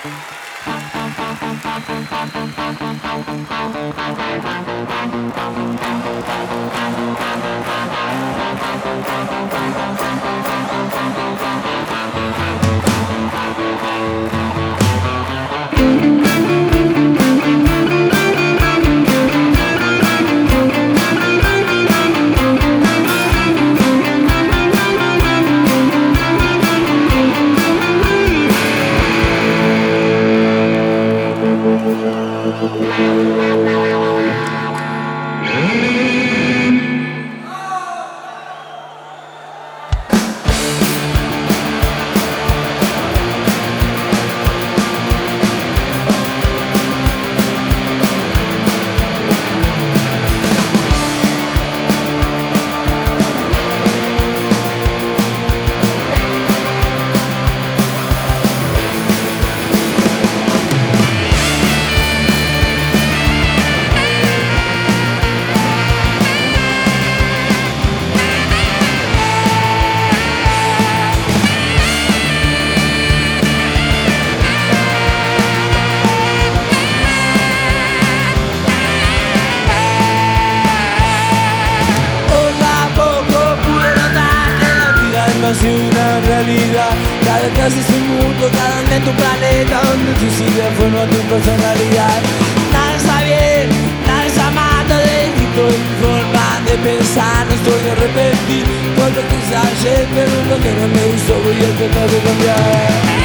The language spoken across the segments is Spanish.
Una realidad, cada casa es un mundo, cada momento un planeta donde tus ideas forman tu personalidad. Nada está bien, nada está mal, distinto en mi forma de pensar. No estoy de arrepentir por lo que hice ayer, pero lo que no me gustó voy a tratar de cambiar.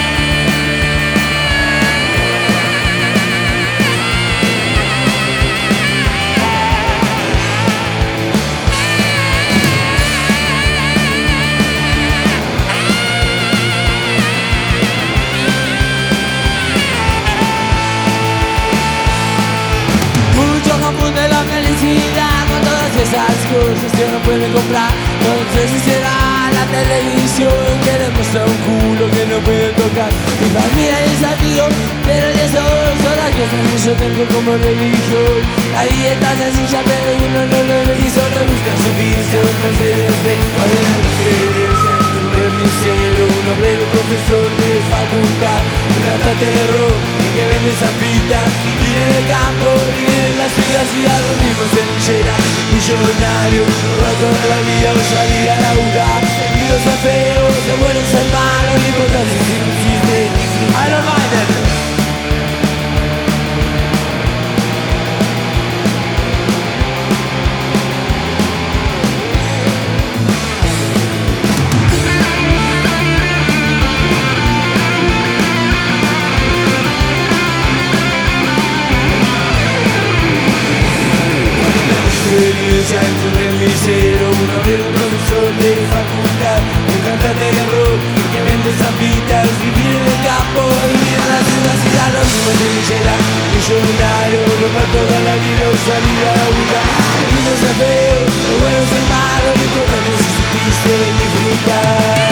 Confunde la felicidad con todas esas cosas que no pueden comprar. No sé si será la televisión que le muestra un culo que no puede tocar. Mi familia y mis amigos, pero de esos son las cosas que yo tengo como religión. La vida está sencilla pero uno no lo ve y solo busca su visión. No se despeja de misero, un obrero profesor de facultad, un cantante de rock y que vende zampitas, vive del campo, vive en las ciudades y a los mismos se linchera. Millonario, roba toda la vida o salir a laburar. Y los feos, de buenos en malos, no importa si existe. I don't mind it. Entre un remisero, un obrero, un profesor de facultad, un cantante de rock que vende zampitas, vivir en el campo, vivir en las ciudades y a los mismos de linchera. Millonario, robar toda la vida o salir a laburar. Lindos a feos, los buenos en malos, lo importante es que supiste disfrutar.